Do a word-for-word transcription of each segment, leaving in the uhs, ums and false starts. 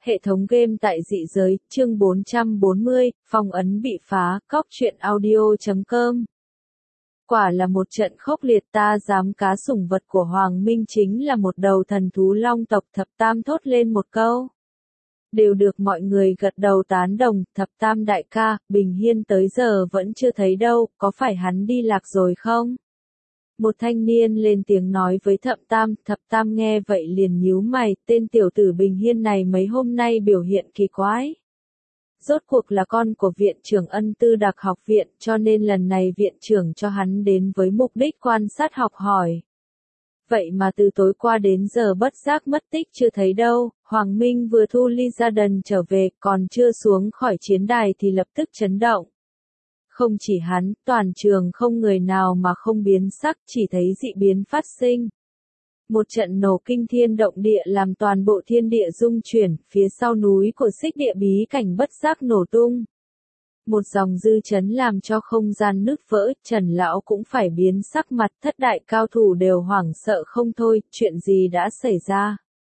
Hệ thống game tại dị giới, chương bốn trăm bốn mươi, phong ấn bị phá, cóc truyện audio chấm com. Quả là một trận khốc liệt, ta dám cá sủng vật của Hoàng Minh chính là một đầu thần thú long tộc. Thập Tam thốt lên một câu. Đều được mọi người gật đầu tán đồng. Thập Tam đại ca, Bình Hiên tới giờ vẫn chưa thấy đâu, có phải hắn đi lạc rồi không? Một thanh niên lên tiếng nói với Thập Tam. Thập Tam nghe vậy liền nhíu mày, tên tiểu tử Bình Hiên này mấy hôm nay biểu hiện kỳ quái. Rốt cuộc là con của viện trưởng Ân Tư Đặc học viện, cho nên lần này viện trưởng cho hắn đến với mục đích quan sát học hỏi. Vậy mà từ tối qua đến giờ bất giác mất tích chưa thấy đâu. Hoàng Minh vừa thu ly gia đần trở về, còn chưa xuống khỏi chiến đài thì lập tức chấn động. Không chỉ hắn, toàn trường không người nào mà không biến sắc, chỉ thấy dị biến phát sinh. Một trận nổ kinh thiên động địa làm toàn bộ thiên địa rung chuyển, phía sau núi của Xích Địa Bí Cảnh bất giác nổ tung. Một dòng dư chấn làm cho không gian nứt vỡ, Trần lão cũng phải biến sắc mặt, thất đại cao thủ đều hoảng sợ không thôi, chuyện gì đã xảy ra?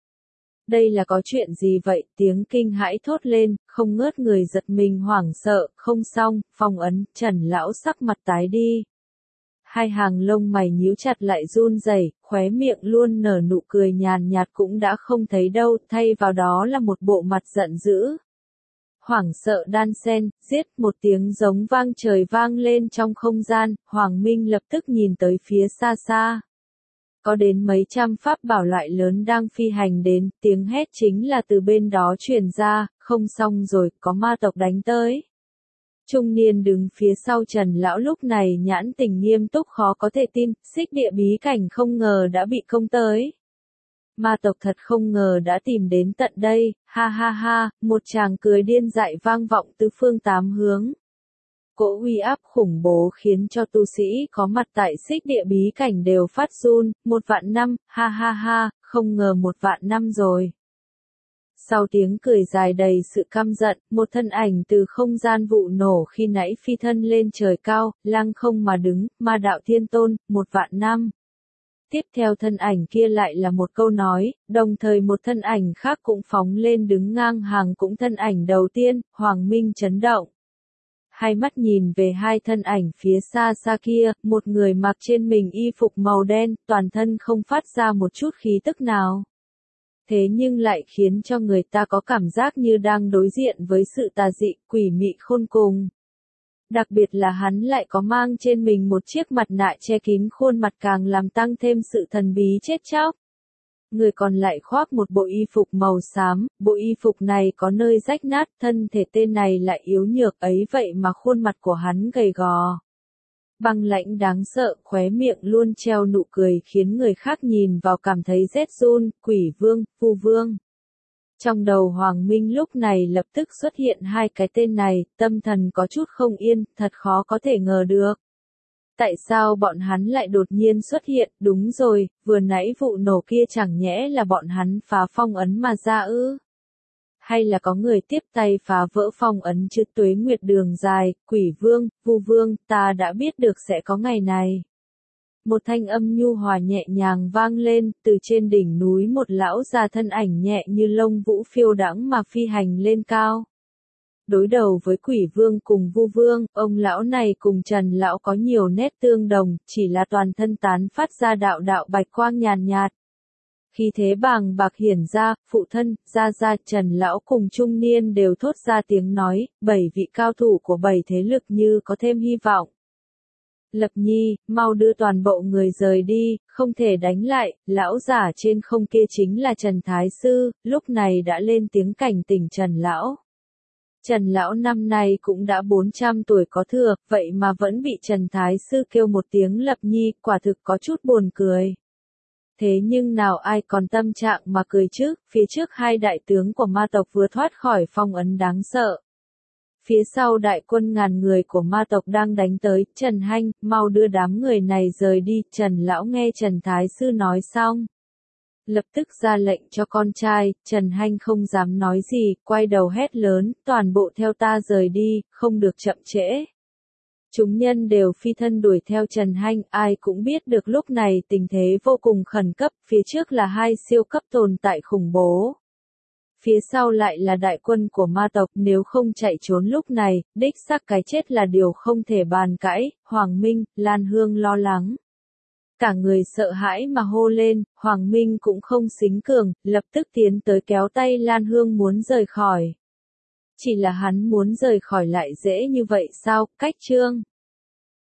Đây là có chuyện gì vậy? Tiếng kinh hãi thốt lên, không ngớt người giật mình hoảng sợ, không xong, phong ấn. Trần lão sắc mặt tái đi. Hai hàng lông mày nhíu chặt lại run rẩy, khóe miệng luôn nở nụ cười nhàn nhạt cũng đã không thấy đâu, thay vào đó là một bộ mặt giận dữ. Hoảng sợ đan sen, giết, một tiếng giống vang trời vang lên trong không gian. Hoàng Minh lập tức nhìn tới phía xa xa. Có đến mấy trăm pháp bảo loại lớn đang phi hành đến, tiếng hét chính là từ bên đó truyền ra, không xong rồi, có ma tộc đánh tới. Trung niên đứng phía sau Trần lão lúc này nhãn tình nghiêm túc khó có thể tin, Xích Địa Bí Cảnh không ngờ đã bị công tới. Ma tộc thật không ngờ đã tìm đến tận đây, ha ha ha, một tràng cười điên dại vang vọng tứ phương tám hướng. Cỗ uy áp khủng bố khiến cho tu sĩ có mặt tại Xích Địa Bí Cảnh đều phát run, một vạn năm, ha ha ha, không ngờ một vạn năm rồi. Sau tiếng cười dài đầy sự căm giận, một thân ảnh từ không gian vụ nổ khi nãy phi thân lên trời cao, lăng không mà đứng, Ma Đạo Thiên Tôn, một vạn năm. Tiếp theo thân ảnh kia lại là một câu nói, đồng thời một thân ảnh khác cũng phóng lên đứng ngang hàng cũng thân ảnh đầu tiên, Hoàng Minh chấn động. Hai mắt nhìn về hai thân ảnh phía xa xa kia, một người mặc trên mình y phục màu đen, toàn thân không phát ra một chút khí tức nào. Thế nhưng lại khiến cho người ta có cảm giác như đang đối diện với sự tà dị, quỷ mị khôn cùng. Đặc biệt là hắn lại có mang trên mình một chiếc mặt nạ che kín khuôn mặt càng làm tăng thêm sự thần bí chết chóc. Người còn lại khoác một bộ y phục màu xám, bộ y phục này có nơi rách nát, thân thể tên này lại yếu nhược ấy vậy mà khuôn mặt của hắn gầy gò. Băng lãnh đáng sợ, khóe miệng luôn treo nụ cười khiến người khác nhìn vào cảm thấy rét run, Quỷ Vương, Vu Vương. Trong đầu Hoàng Minh lúc này lập tức xuất hiện hai cái tên này, tâm thần có chút không yên, thật khó có thể ngờ được. Tại sao bọn hắn lại đột nhiên xuất hiện? Đúng rồi, vừa nãy vụ nổ kia chẳng nhẽ là bọn hắn phá phong ấn mà ra ư? Hay là có người tiếp tay phá vỡ phong ấn chứ? Tuế Nguyệt đường dài, Quỷ Vương, Vu Vương, ta đã biết được sẽ có ngày này. Một thanh âm nhu hòa nhẹ nhàng vang lên, từ trên đỉnh núi một lão già thân ảnh nhẹ như lông vũ phiêu đãng mà phi hành lên cao. Đối đầu với Quỷ Vương cùng Vu Vương, ông lão này cùng Trần lão có nhiều nét tương đồng, chỉ là toàn thân tán phát ra đạo đạo bạch quang nhàn nhạt. Khi thế bàng bạc hiển ra, phụ thân, gia gia, Trần lão cùng trung niên đều thốt ra tiếng nói, bảy vị cao thủ của bảy thế lực như có thêm hy vọng. Lập Nhi, mau đưa toàn bộ người rời đi, không thể đánh lại, lão giả trên không kia chính là Trần Thái Sư, lúc này đã lên tiếng cảnh tỉnh Trần lão. Trần lão năm nay cũng đã bốn trăm tuổi có thừa, vậy mà vẫn bị Trần Thái Sư kêu một tiếng Lập Nhi, quả thực có chút buồn cười. Thế nhưng nào ai còn tâm trạng mà cười chứ, phía trước hai đại tướng của ma tộc vừa thoát khỏi phong ấn đáng sợ. Phía sau đại quân ngàn người của ma tộc đang đánh tới, Trần Hanh, mau đưa đám người này rời đi. Trần lão nghe Trần Thái Sư nói xong. Lập tức ra lệnh cho con trai, Trần Hanh không dám nói gì, quay đầu hét lớn, toàn bộ theo ta rời đi, không được chậm trễ. Chúng nhân đều phi thân đuổi theo Trần Hanh, ai cũng biết được lúc này tình thế vô cùng khẩn cấp, phía trước là hai siêu cấp tồn tại khủng bố. phía sau lại là đại quân của ma tộc, nếu không chạy trốn lúc này, đích xác cái chết là điều không thể bàn cãi. Hoàng Minh, Lan Hương lo lắng. Cả người sợ hãi mà hô lên, Hoàng Minh cũng không xính cường, lập tức tiến tới kéo tay Lan Hương muốn rời khỏi. Chỉ là hắn muốn rời khỏi lại dễ như vậy sao, cách Trương